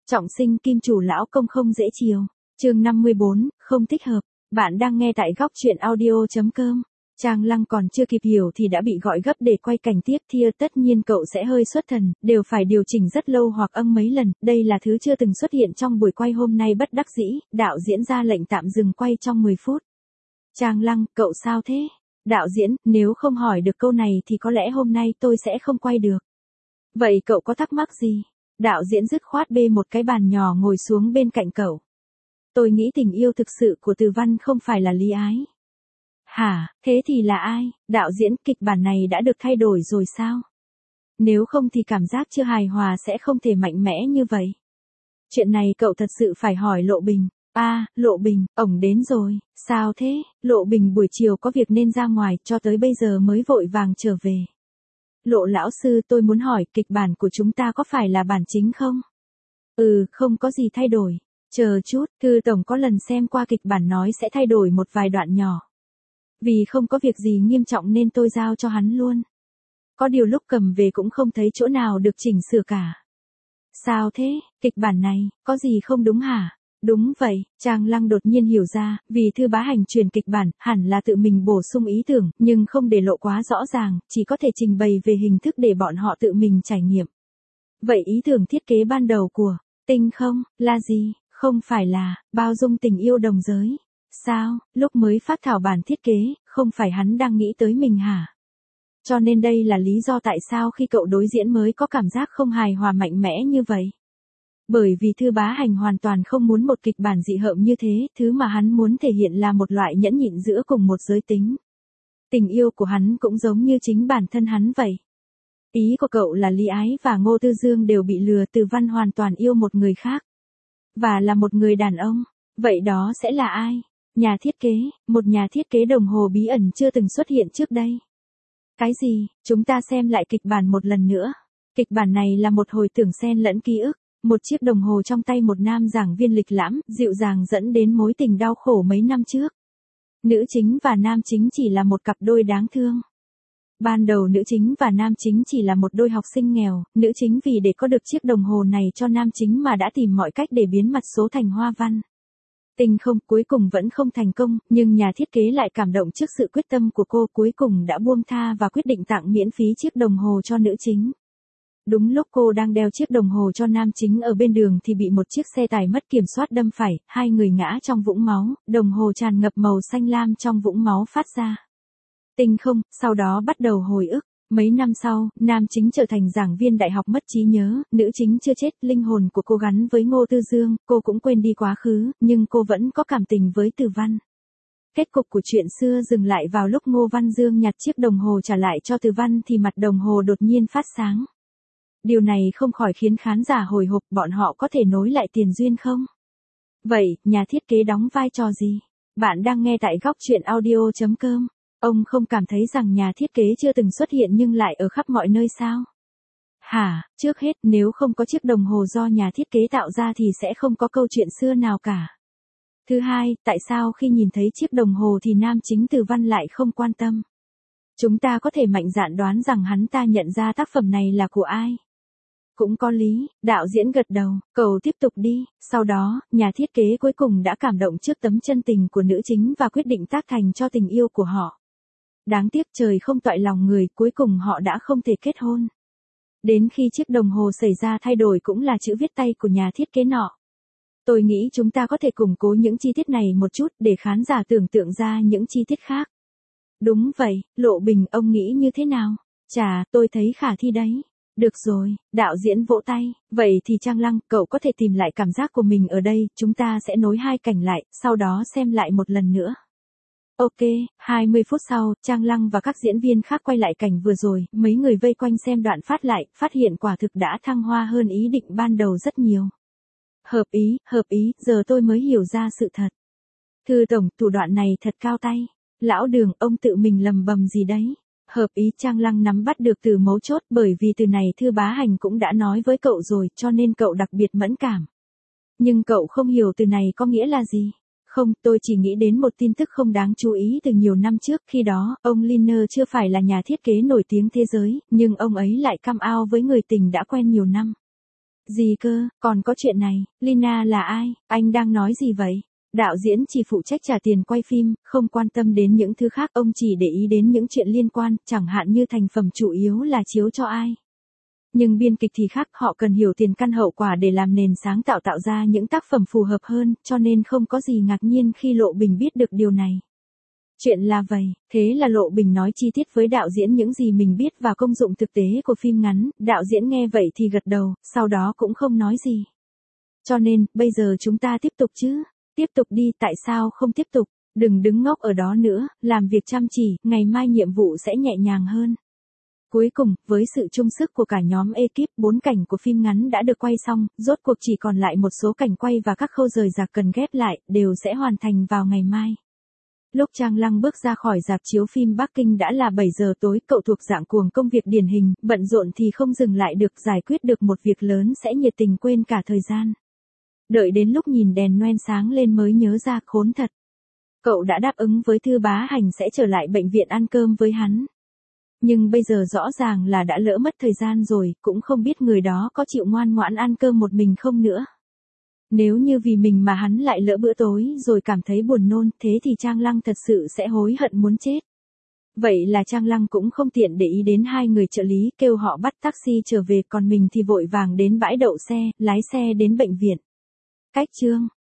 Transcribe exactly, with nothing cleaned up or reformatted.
Trọng sinh kim chủ lão công không dễ chiều. Chương năm mươi bốn, không thích hợp. Bạn đang nghe tại góc truyện audio chấm com. Trang Lăng còn chưa kịp hiểu thì đã bị gọi gấp để quay cảnh tiếp theo, tất nhiên cậu sẽ hơi xuất thần, đều phải điều chỉnh rất lâu hoặc âm mấy lần, đây là thứ chưa từng xuất hiện trong buổi quay hôm nay. Bất đắc dĩ, đạo diễn ra lệnh tạm dừng quay trong mười phút. Trang Lăng, cậu sao thế? Đạo diễn, nếu không hỏi được câu này thì có lẽ hôm nay tôi sẽ không quay được. Vậy cậu có thắc mắc gì? Đạo diễn dứt khoát bê một cái bàn nhỏ ngồi xuống bên cạnh cậu. Tôi nghĩ tình yêu thực sự của Từ Văn không phải là Lý Ái. Hả, thế thì là ai? Đạo diễn, kịch bản này đã được thay đổi rồi sao? Nếu không thì cảm giác chưa hài hòa sẽ không thể mạnh mẽ như vậy. Chuyện này cậu thật sự phải hỏi Lộ Bình. À, Lộ Bình, ổng đến rồi. Sao thế? Lộ Bình buổi chiều có việc nên ra ngoài, cho tới bây giờ mới vội vàng trở về. Lộ lão sư, tôi muốn hỏi, kịch bản của chúng ta có phải là bản chính không? Ừ, không có gì thay đổi. Chờ chút, Thư tổng có lần xem qua kịch bản nói sẽ thay đổi một vài đoạn nhỏ. Vì không có việc gì nghiêm trọng nên tôi giao cho hắn luôn. Có điều lúc cầm về cũng không thấy chỗ nào được chỉnh sửa cả. Sao thế, kịch bản này, có gì không đúng hả? Đúng vậy, Trang Lăng đột nhiên hiểu ra, vì Thư Bá Hành truyền kịch bản, hẳn là tự mình bổ sung ý tưởng, nhưng không để lộ quá rõ ràng, chỉ có thể trình bày về hình thức để bọn họ tự mình trải nghiệm. Vậy ý tưởng thiết kế ban đầu của Tinh không, là gì? Không phải là, bao dung tình yêu đồng giới. Sao, lúc mới phát thảo bản thiết kế, không phải hắn đang nghĩ tới mình hả? Cho nên đây là lý do tại sao khi cậu đối diễn mới có cảm giác không hài hòa mạnh mẽ như vậy. Bởi vì Thư Bá Hành hoàn toàn không muốn một kịch bản dị hợm như thế, thứ mà hắn muốn thể hiện là một loại nhẫn nhịn giữa cùng một giới tính. Tình yêu của hắn cũng giống như chính bản thân hắn vậy. Ý của cậu là Lý Ái và Ngô Tư Dương đều bị lừa, Từ Văn hoàn toàn yêu một người khác. Và là một người đàn ông. Vậy đó sẽ là ai? Nhà thiết kế, một nhà thiết kế đồng hồ bí ẩn chưa từng xuất hiện trước đây. Cái gì? Chúng ta xem lại kịch bản một lần nữa. Kịch bản này là một hồi tưởng xen lẫn ký ức. Một chiếc đồng hồ trong tay một nam giảng viên lịch lãm, dịu dàng dẫn đến mối tình đau khổ mấy năm trước. Nữ chính và nam chính chỉ là một cặp đôi đáng thương. Ban đầu nữ chính và nam chính chỉ là một đôi học sinh nghèo, nữ chính vì để có được chiếc đồng hồ này cho nam chính mà đã tìm mọi cách để biến mặt số thành hoa văn. Tinh không cuối cùng vẫn không thành công, nhưng nhà thiết kế lại cảm động trước sự quyết tâm của cô, cuối cùng đã buông tha và quyết định tặng miễn phí chiếc đồng hồ cho nữ chính. Đúng lúc cô đang đeo chiếc đồng hồ cho nam chính ở bên đường thì bị một chiếc xe tải mất kiểm soát đâm phải, hai người ngã trong vũng máu, đồng hồ tràn ngập màu xanh lam trong vũng máu phát ra. Tinh không, sau đó bắt đầu hồi ức. Mấy năm sau, nam chính trở thành giảng viên đại học mất trí nhớ, nữ chính chưa chết, linh hồn của cô gắn với Ngô Tư Dương, cô cũng quên đi quá khứ, nhưng cô vẫn có cảm tình với Từ Văn. Kết cục của chuyện xưa dừng lại vào lúc Ngô Văn Dương nhặt chiếc đồng hồ trả lại cho Từ Văn thì mặt đồng hồ đột nhiên phát sáng. Điều này không khỏi khiến khán giả hồi hộp, bọn họ có thể nối lại tiền duyên không? Vậy, nhà thiết kế đóng vai trò gì? Bạn đang nghe tại góc truyện audio chấm com. Ông không cảm thấy rằng nhà thiết kế chưa từng xuất hiện nhưng lại ở khắp mọi nơi sao? Hả, trước hết nếu không có chiếc đồng hồ do nhà thiết kế tạo ra thì sẽ không có câu chuyện xưa nào cả. Thứ hai, tại sao khi nhìn thấy chiếc đồng hồ thì nam chính Từ Văn lại không quan tâm? Chúng ta có thể mạnh dạn đoán rằng hắn ta nhận ra tác phẩm này là của ai? Cũng có lý, đạo diễn gật đầu, cầu tiếp tục đi. Sau đó, nhà thiết kế cuối cùng đã cảm động trước tấm chân tình của nữ chính và quyết định tác thành cho tình yêu của họ. Đáng tiếc trời không toại lòng người, cuối cùng họ đã không thể kết hôn. Đến khi chiếc đồng hồ xảy ra thay đổi cũng là chữ viết tay của nhà thiết kế nọ. Tôi nghĩ chúng ta có thể củng cố những chi tiết này một chút để khán giả tưởng tượng ra những chi tiết khác. Đúng vậy, Lộ Bình, ông nghĩ như thế nào? Chà, tôi thấy khả thi đấy. Được rồi, đạo diễn vỗ tay. Vậy thì Trang Lăng, cậu có thể tìm lại cảm giác của mình ở đây, chúng ta sẽ nối hai cảnh lại, sau đó xem lại một lần nữa. Ok, hai mươi phút sau, Trang Lăng và các diễn viên khác quay lại cảnh vừa rồi, mấy người vây quanh xem đoạn phát lại, phát hiện quả thực đã thăng hoa hơn ý định ban đầu rất nhiều. Hợp ý, hợp ý, giờ tôi mới hiểu ra sự thật. Thư tổng, thủ đoạn này thật cao tay. Lão Đường, ông tự mình lầm bầm gì đấy? Hợp ý, Trang Lăng nắm bắt được từ mấu chốt, bởi vì từ này Thư Bá Hành cũng đã nói với cậu rồi, cho nên cậu đặc biệt mẫn cảm. Nhưng cậu không hiểu từ này có nghĩa là gì? Không, tôi chỉ nghĩ đến một tin tức không đáng chú ý từ nhiều năm trước, khi đó, ông Liner chưa phải là nhà thiết kế nổi tiếng thế giới, nhưng ông ấy lại come out với người tình đã quen nhiều năm. Gì cơ, còn có chuyện này, Lina là ai, anh đang nói gì vậy? Đạo diễn chỉ phụ trách trả tiền quay phim, không quan tâm đến những thứ khác, ông chỉ để ý đến những chuyện liên quan, chẳng hạn như thành phẩm chủ yếu là chiếu cho ai. Nhưng biên kịch thì khác, họ cần hiểu tiền căn hậu quả để làm nền sáng tạo tạo ra những tác phẩm phù hợp hơn, cho nên không có gì ngạc nhiên khi Lộ Bình biết được điều này. Chuyện là vậy, thế là Lộ Bình nói chi tiết với đạo diễn những gì mình biết và công dụng thực tế của phim ngắn, đạo diễn nghe vậy thì gật đầu, sau đó cũng không nói gì. Cho nên, bây giờ chúng ta tiếp tục chứ, tiếp tục đi, tại sao không tiếp tục, đừng đứng ngốc ở đó nữa, làm việc chăm chỉ, ngày mai nhiệm vụ sẽ nhẹ nhàng hơn. Cuối cùng, với sự chung sức của cả nhóm ekip, bốn cảnh của phim ngắn đã được quay xong, rốt cuộc chỉ còn lại một số cảnh quay và các khâu rời rạc cần ghép lại, đều sẽ hoàn thành vào ngày mai. Lúc Trang Lăng bước ra khỏi rạp chiếu phim Bắc Kinh đã là bảy giờ tối, cậu thuộc dạng cuồng công việc điển hình, bận rộn thì không dừng lại được, giải quyết được một việc lớn sẽ nhiệt tình quên cả thời gian. Đợi đến lúc nhìn đèn noen sáng lên mới nhớ ra, khốn thật. Cậu đã đáp ứng với Thư Bá Hành sẽ trở lại bệnh viện ăn cơm với hắn. Nhưng bây giờ rõ ràng là đã lỡ mất thời gian rồi, cũng không biết người đó có chịu ngoan ngoãn ăn cơm một mình không nữa. Nếu như vì mình mà hắn lại lỡ bữa tối rồi cảm thấy buồn nôn, thế thì Trang Lăng thật sự sẽ hối hận muốn chết. Vậy là Trang Lăng cũng không tiện để ý đến hai người trợ lý, kêu họ bắt taxi trở về, còn mình thì vội vàng đến bãi đậu xe, lái xe đến bệnh viện. Cách chương